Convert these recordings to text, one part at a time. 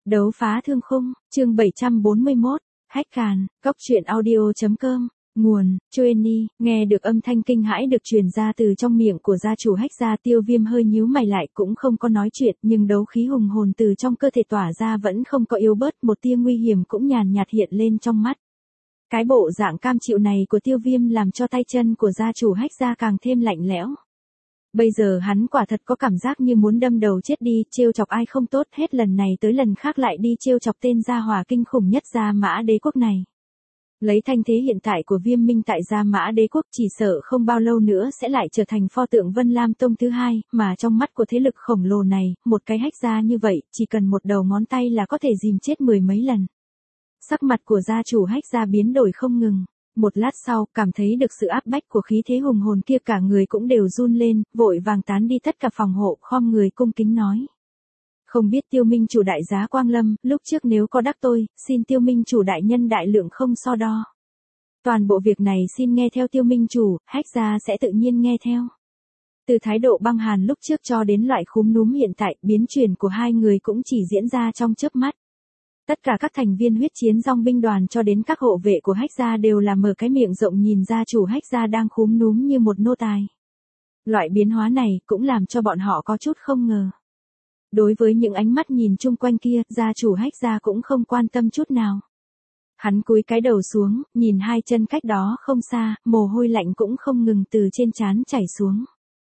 Đấu phá thương khung, chương 741, Hách Càn, Cóc truyện audio.com, nguồn, Chueni, nghe được âm thanh kinh hãi được truyền ra từ trong miệng của gia chủ Hách gia. Tiêu Viêm hơi nhíu mày lại cũng không có nói chuyện, nhưng đấu khí hùng hồn từ trong cơ thể tỏa ra vẫn không có yếu bớt, một tia nguy hiểm cũng nhàn nhạt hiện lên trong mắt. Cái bộ dạng cam chịu này của Tiêu Viêm làm cho tay chân của gia chủ Hách gia càng thêm lạnh lẽo. Bây giờ hắn quả thật có cảm giác như muốn đâm đầu chết đi, trêu chọc ai không tốt, hết lần này tới lần khác lại đi trêu chọc tên gia hỏa kinh khủng nhất Gia Mã Đế quốc này. Lấy thanh thế hiện tại của Viêm Minh tại Gia Mã Đế quốc, chỉ sợ không bao lâu nữa sẽ lại trở thành pho tượng Vân Lam Tông thứ hai, mà trong mắt của thế lực khổng lồ này, một cái Hách gia như vậy, chỉ cần một đầu ngón tay là có thể dìm chết mười mấy lần. Sắc mặt của gia chủ Hách gia biến đổi không ngừng. Một lát sau, cảm thấy được sự áp bách của khí thế hùng hồn kia, cả người cũng đều run lên, vội vàng tán đi tất cả phòng hộ, khom người cung kính nói. Không biết Tiêu Minh chủ đại giá quang lâm, lúc trước nếu có đắc tôi, xin Tiêu Minh chủ đại nhân đại lượng không so đo. Toàn bộ việc này xin nghe theo Tiêu Minh chủ, Hách gia sẽ tự nhiên nghe theo. Từ thái độ băng hàn lúc trước cho đến loại khúm núm hiện tại, biến chuyển của hai người cũng chỉ diễn ra trong chớp mắt. Tất cả các thành viên huyết chiến dòng binh đoàn cho đến các hộ vệ của Hách gia đều là mở cái miệng rộng nhìn gia chủ Hách gia đang khúm núm như một nô tài. Loại biến hóa này cũng làm cho bọn họ có chút không ngờ. Đối với những ánh mắt nhìn chung quanh kia, gia chủ Hách gia cũng không quan tâm chút nào. Hắn cúi cái đầu xuống, nhìn hai chân cách đó không xa, mồ hôi lạnh cũng không ngừng từ trên trán chảy xuống.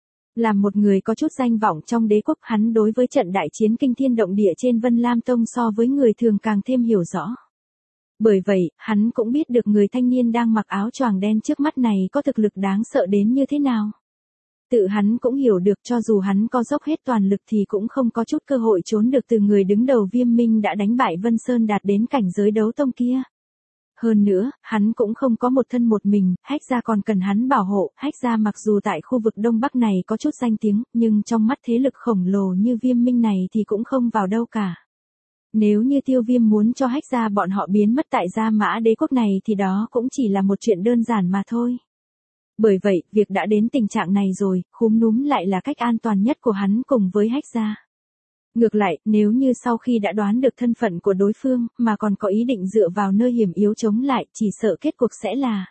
Làm một người có chút danh vọng trong đế quốc, hắn đối với trận đại chiến kinh thiên động địa trên Vân Lam Tông so với người thường càng thêm hiểu rõ. Bởi vậy, hắn cũng biết được người thanh niên đang mặc áo choàng đen trước mắt này có thực lực đáng sợ đến như thế nào. Tự hắn cũng hiểu được cho dù hắn có dốc hết toàn lực thì cũng không có chút cơ hội trốn được từ người đứng đầu Viêm Minh đã đánh bại Vân Sơn đạt đến cảnh giới đấu tông kia. Hơn nữa, hắn cũng không có một thân một mình, Hách gia còn cần hắn bảo hộ. Hách gia mặc dù tại khu vực Đông Bắc này có chút danh tiếng, nhưng trong mắt thế lực khổng lồ như Viêm Minh này thì cũng không vào đâu cả. Nếu như Tiêu Viêm muốn cho Hách gia bọn họ biến mất tại Gia Mã Đế quốc này thì đó cũng chỉ là một chuyện đơn giản mà thôi. Bởi vậy, việc đã đến tình trạng này rồi, khúm núm lại là cách an toàn nhất của hắn cùng với Hách gia. Ngược lại, nếu như sau khi đã đoán được thân phận của đối phương, mà còn có ý định dựa vào nơi hiểm yếu chống lại, chỉ sợ kết cục sẽ là.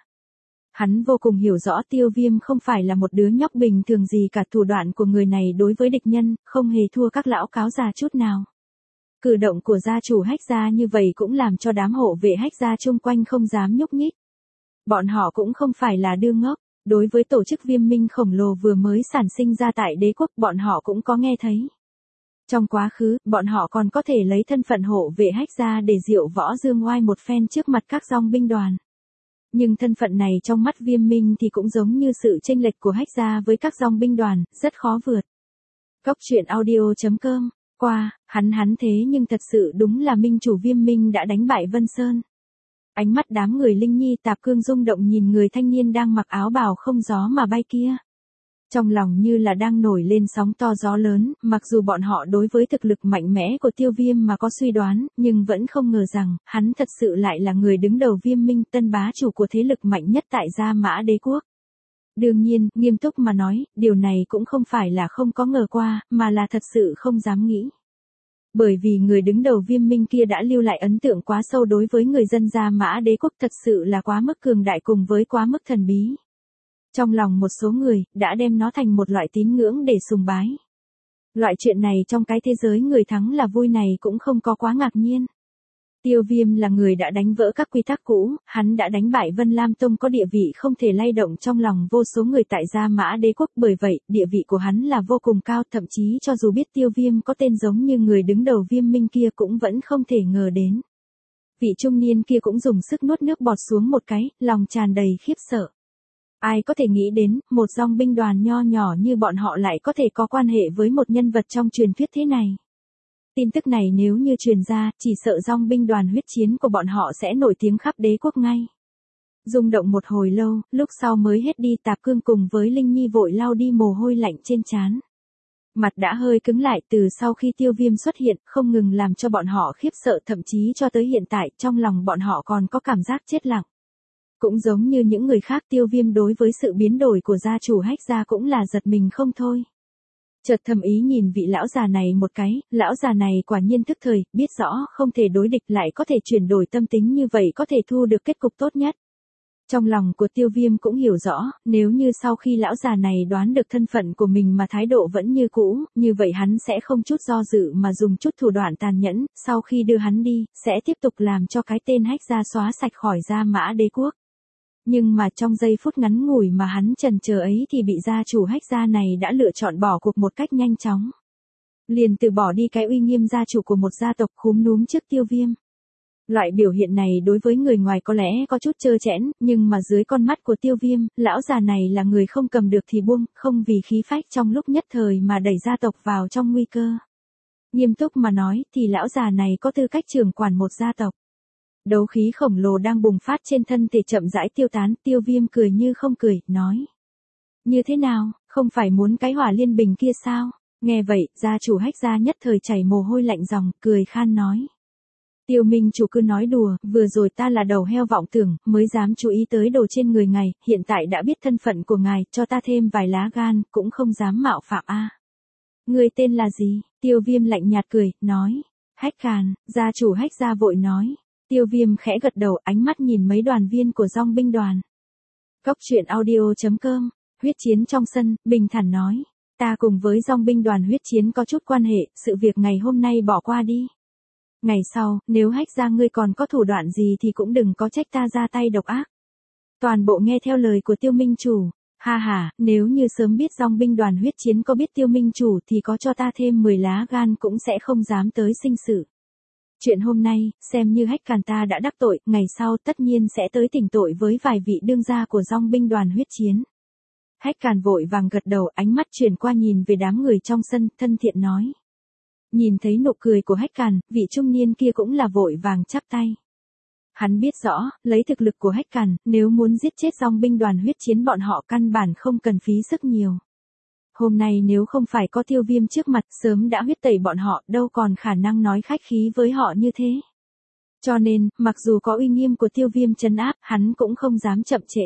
Hắn vô cùng hiểu rõ Tiêu Viêm không phải là một đứa nhóc bình thường gì cả, thủ đoạn của người này đối với địch nhân, không hề thua các lão cáo già chút nào. Cử động của gia chủ Hách gia như vậy cũng làm cho đám hộ vệ Hách gia chung quanh không dám nhúc nhích. Bọn họ cũng không phải là đứa ngốc, đối với tổ chức Viêm Minh khổng lồ vừa mới sản sinh ra tại đế quốc bọn họ cũng có nghe thấy. Trong quá khứ, bọn họ còn có thể lấy thân phận hộ vệ Hách gia để diệu võ dương oai một phen trước mặt các dòng binh đoàn. Nhưng thân phận này trong mắt Viêm Minh thì cũng giống như sự chênh lệch của Hách gia với các dòng binh đoàn, rất khó vượt. Cóc truyện audio.com, qua, hắn thế nhưng thật sự đúng là minh chủ Viêm Minh đã đánh bại Vân Sơn. Ánh mắt đám người Linh Nhi Tạp Cương rung động nhìn người thanh niên đang mặc áo bào không gió mà bay kia. Trong lòng như là đang nổi lên sóng to gió lớn, mặc dù bọn họ đối với thực lực mạnh mẽ của Tiêu Viêm mà có suy đoán, nhưng vẫn không ngờ rằng, hắn thật sự lại là người đứng đầu Viêm Minh, tân bá chủ của thế lực mạnh nhất tại Gia Mã Đế quốc. Đương nhiên, nghiêm túc mà nói, điều này cũng không phải là không có ngờ qua, mà là thật sự không dám nghĩ. Bởi vì người đứng đầu Viêm Minh kia đã lưu lại ấn tượng quá sâu đối với người dân Gia Mã Đế quốc, thật sự là quá mức cường đại cùng với quá mức thần bí. Trong lòng một số người, đã đem nó thành một loại tín ngưỡng để sùng bái. Loại chuyện này trong cái thế giới người thắng là vui này cũng không có quá ngạc nhiên. Tiêu Viêm là người đã đánh vỡ các quy tắc cũ, hắn đã đánh bại Vân Lam Tông có địa vị không thể lay động trong lòng vô số người tại Gia Mã Đế quốc, bởi vậy, địa vị của hắn là vô cùng cao, thậm chí cho dù biết Tiêu Viêm có tên giống như người đứng đầu Viêm Minh kia cũng vẫn không thể ngờ đến. Vị trung niên kia cũng dùng sức nuốt nước bọt xuống một cái, lòng tràn đầy khiếp sợ. Ai có thể nghĩ đến, một dòng binh đoàn nho nhỏ như bọn họ lại có thể có quan hệ với một nhân vật trong truyền thuyết thế này. Tin tức này nếu như truyền ra, chỉ sợ dòng binh đoàn huyết chiến của bọn họ sẽ nổi tiếng khắp đế quốc ngay. Rung động một hồi lâu, lúc sau mới hết đi. Tạp Cương cùng với Linh Nhi vội lau đi mồ hôi lạnh trên trán. Mặt đã hơi cứng lại từ sau khi Tiêu Viêm xuất hiện, không ngừng làm cho bọn họ khiếp sợ, thậm chí cho tới hiện tại, trong lòng bọn họ còn có cảm giác chết lặng. Cũng giống như những người khác, Tiêu Viêm đối với sự biến đổi của gia chủ Hách gia cũng là giật mình không thôi. Chợt thầm ý nhìn vị lão già này một cái, lão già này quả nhiên thức thời, biết rõ không thể đối địch lại có thể chuyển đổi tâm tính như vậy có thể thu được kết cục tốt nhất. Trong lòng của Tiêu Viêm cũng hiểu rõ, nếu như sau khi lão già này đoán được thân phận của mình mà thái độ vẫn như cũ, như vậy hắn sẽ không chút do dự mà dùng chút thủ đoạn tàn nhẫn, sau khi đưa hắn đi, sẽ tiếp tục làm cho cái tên Hách gia xóa sạch khỏi Gia Mã Đế quốc. Nhưng mà trong giây phút ngắn ngủi mà hắn chần chờ ấy thì bị gia chủ Hách gia này đã lựa chọn bỏ cuộc một cách nhanh chóng. Liền từ bỏ đi cái uy nghiêm gia chủ của một gia tộc khúm núm trước Tiêu Viêm. Loại biểu hiện này đối với người ngoài có lẽ có chút trơ trẽn, nhưng mà dưới con mắt của Tiêu Viêm, lão già này là người không cầm được thì buông, không vì khí phách trong lúc nhất thời mà đẩy gia tộc vào trong nguy cơ. Nghiêm túc mà nói thì lão già này có tư cách trưởng quản một gia tộc. Đấu khí khổng lồ đang bùng phát trên thân thể chậm rãi tiêu tán, Tiêu Viêm cười như không cười, nói. Như thế nào, không phải muốn cái hỏa liên bình kia sao? Nghe vậy, gia chủ Hách gia nhất thời chảy mồ hôi lạnh ròng, cười khan nói. Tiêu Minh chủ cứ nói đùa, vừa rồi ta là đầu heo vọng tưởng, mới dám chú ý tới đồ trên người ngài, hiện tại đã biết thân phận của ngài, cho ta thêm vài lá gan, cũng không dám mạo phạm a. Người tên là gì? Tiêu Viêm lạnh nhạt cười, nói. Hách Càn, gia chủ Hách gia vội nói. Tiêu Viêm khẽ gật đầu, ánh mắt nhìn mấy đoàn viên của dòng binh đoàn. Cốc truyện audio.com, huyết chiến trong sân, bình thản nói. Ta cùng với dòng binh đoàn huyết chiến có chút quan hệ, sự việc ngày hôm nay bỏ qua đi. Ngày sau, nếu Hách gia ngươi còn có thủ đoạn gì thì cũng đừng có trách ta ra tay độc ác. Toàn bộ nghe theo lời của Tiêu Minh chủ. Ha ha, nếu như sớm biết dòng binh đoàn huyết chiến có biết Tiêu Minh chủ thì có cho ta thêm 10 lá gan cũng sẽ không dám tới sinh sự. Chuyện hôm nay, xem như Hách Càn ta đã đắc tội, ngày sau tất nhiên sẽ tới tỉnh tội với vài vị đương gia của dòng binh đoàn huyết chiến. Hách Càn vội vàng gật đầu, ánh mắt chuyển qua nhìn về đám người trong sân, thân thiện nói. Nhìn thấy nụ cười của Hách Càn, vị trung niên kia cũng là vội vàng chắp tay. Hắn biết rõ, lấy thực lực của Hách Càn, nếu muốn giết chết dòng binh đoàn huyết chiến bọn họ căn bản không cần phí sức nhiều. Hôm nay nếu không phải có Tiêu Viêm trước mặt, sớm đã huyết tẩy bọn họ, đâu còn khả năng nói khách khí với họ như thế. Cho nên, mặc dù có uy nghiêm của Tiêu Viêm trấn áp, hắn cũng không dám chậm trễ.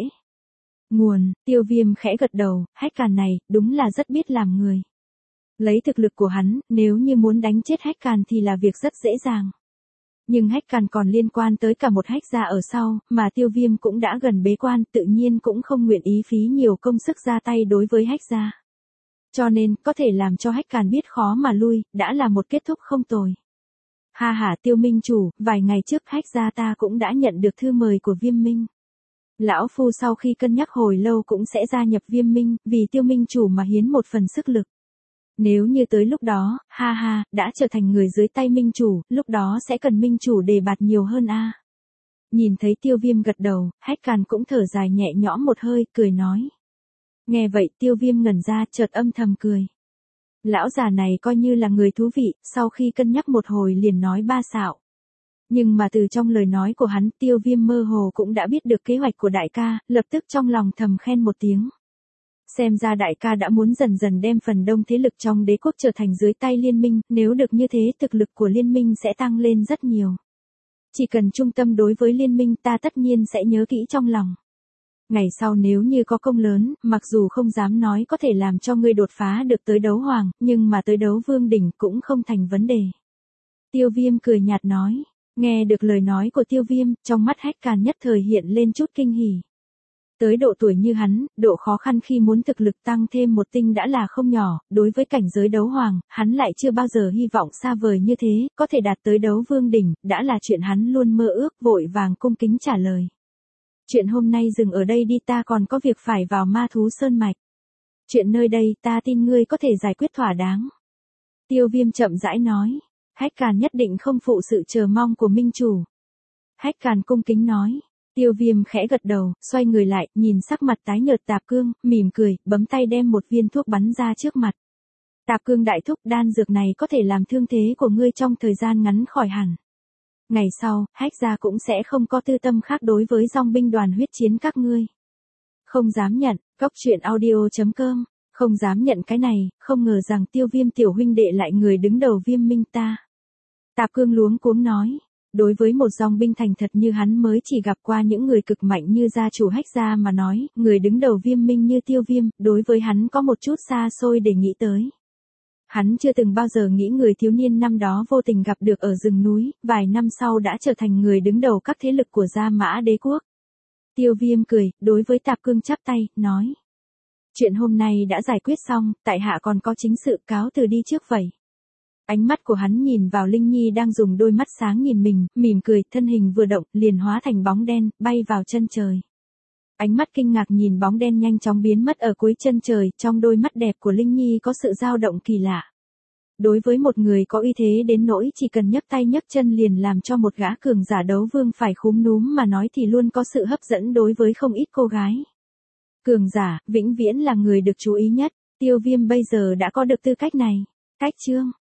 Nguồn, Tiêu Viêm khẽ gật đầu, Hách Càn này, đúng là rất biết làm người. Lấy thực lực của hắn, nếu như muốn đánh chết Hách Càn thì là việc rất dễ dàng. Nhưng Hách Càn còn liên quan tới cả một Hách gia ở sau, mà Tiêu Viêm cũng đã gần bế quan, tự nhiên cũng không nguyện ý phí nhiều công sức ra tay đối với Hách gia. Cho nên, có thể làm cho Hách Càn biết khó mà lui, đã là một kết thúc không tồi. Ha ha Tiêu Minh chủ, vài ngày trước Hách gia ta cũng đã nhận được thư mời của Viêm Minh. Lão Phu sau khi cân nhắc hồi lâu cũng sẽ gia nhập Viêm Minh, vì Tiêu Minh chủ mà hiến một phần sức lực. Nếu như tới lúc đó, ha ha, đã trở thành người dưới tay Minh chủ, lúc đó sẽ cần Minh chủ đề bạt nhiều hơn a. Nhìn thấy Tiêu Viêm gật đầu, Hách Càn cũng thở dài nhẹ nhõm một hơi, cười nói. Nghe vậy Tiêu Viêm ngẩn ra, chợt âm thầm cười. Lão già này coi như là người thú vị, sau khi cân nhắc một hồi liền nói ba xạo. Nhưng mà từ trong lời nói của hắn, Tiêu Viêm mơ hồ cũng đã biết được kế hoạch của đại ca, lập tức trong lòng thầm khen một tiếng. Xem ra đại ca đã muốn dần dần đem phần đông thế lực trong đế quốc trở thành dưới tay liên minh, nếu được như thế thực lực của liên minh sẽ tăng lên rất nhiều. Chỉ cần trung tâm đối với liên minh ta tất nhiên sẽ nhớ kỹ trong lòng. Ngày sau nếu như có công lớn, mặc dù không dám nói có thể làm cho ngươi đột phá được tới đấu hoàng, nhưng mà tới đấu vương đỉnh cũng không thành vấn đề. Tiêu Viêm cười nhạt nói, nghe được lời nói của Tiêu Viêm, trong mắt Hách Càn nhất thời hiện lên chút kinh hỉ. Tới độ tuổi như hắn, độ khó khăn khi muốn thực lực tăng thêm một tinh đã là không nhỏ, đối với cảnh giới đấu hoàng, hắn lại chưa bao giờ hy vọng xa vời như thế, có thể đạt tới đấu vương đỉnh, đã là chuyện hắn luôn mơ ước, vội vàng cung kính trả lời. Chuyện hôm nay dừng ở đây đi, ta còn có việc phải vào Ma Thú Sơn Mạch. Chuyện nơi đây ta tin ngươi có thể giải quyết thỏa đáng. Tiêu Viêm chậm rãi nói, Hách Càn nhất định không phụ sự chờ mong của Minh chủ. Hách Càn cung kính nói. Tiêu Viêm khẽ gật đầu, xoay người lại, nhìn sắc mặt tái nhợt Tạp Cương, mỉm cười, bấm tay đem một viên thuốc bắn ra trước mặt. Tạp Cương đại thúc, đan dược này có thể làm thương thế của ngươi trong thời gian ngắn khỏi hẳn. Ngày sau, Hách gia cũng sẽ không có tư tâm khác đối với dòng binh đoàn huyết chiến các ngươi. Không dám nhận, Cốc truyện audio.com, không dám nhận cái này, không ngờ rằng Tiêu Viêm tiểu huynh đệ lại người đứng đầu Viêm Minh ta. Tạp Cương luống cuống nói. Đối với một dòng binh thành thật như hắn mới chỉ gặp qua những người cực mạnh như gia chủ Hách gia mà nói, người đứng đầu Viêm Minh như Tiêu Viêm, đối với hắn có một chút xa xôi để nghĩ tới. Hắn chưa từng bao giờ nghĩ người thiếu niên năm đó vô tình gặp được ở rừng núi, vài năm sau đã trở thành người đứng đầu các thế lực của Gia Mã Đế quốc. Tiêu Viêm cười, đối với Tạp Cương chắp tay, nói. Chuyện hôm nay đã giải quyết xong, tại hạ còn có chính sự, cáo từ đi trước vậy. Ánh mắt của hắn nhìn vào Linh Nhi đang dùng đôi mắt sáng nhìn mình, mỉm cười, thân hình vừa động, liền hóa thành bóng đen, bay vào chân trời. Ánh mắt kinh ngạc nhìn bóng đen nhanh chóng biến mất ở cuối chân trời, trong đôi mắt đẹp của Linh Nhi có sự dao động kỳ lạ. Đối với một người có uy thế đến nỗi chỉ cần nhấc tay nhấc chân liền làm cho một gã cường giả đấu vương phải khúm núm mà nói thì luôn có sự hấp dẫn đối với không ít cô gái. Cường giả, vĩnh viễn là người được chú ý nhất, Tiêu Viêm bây giờ đã có được tư cách này. Cách chương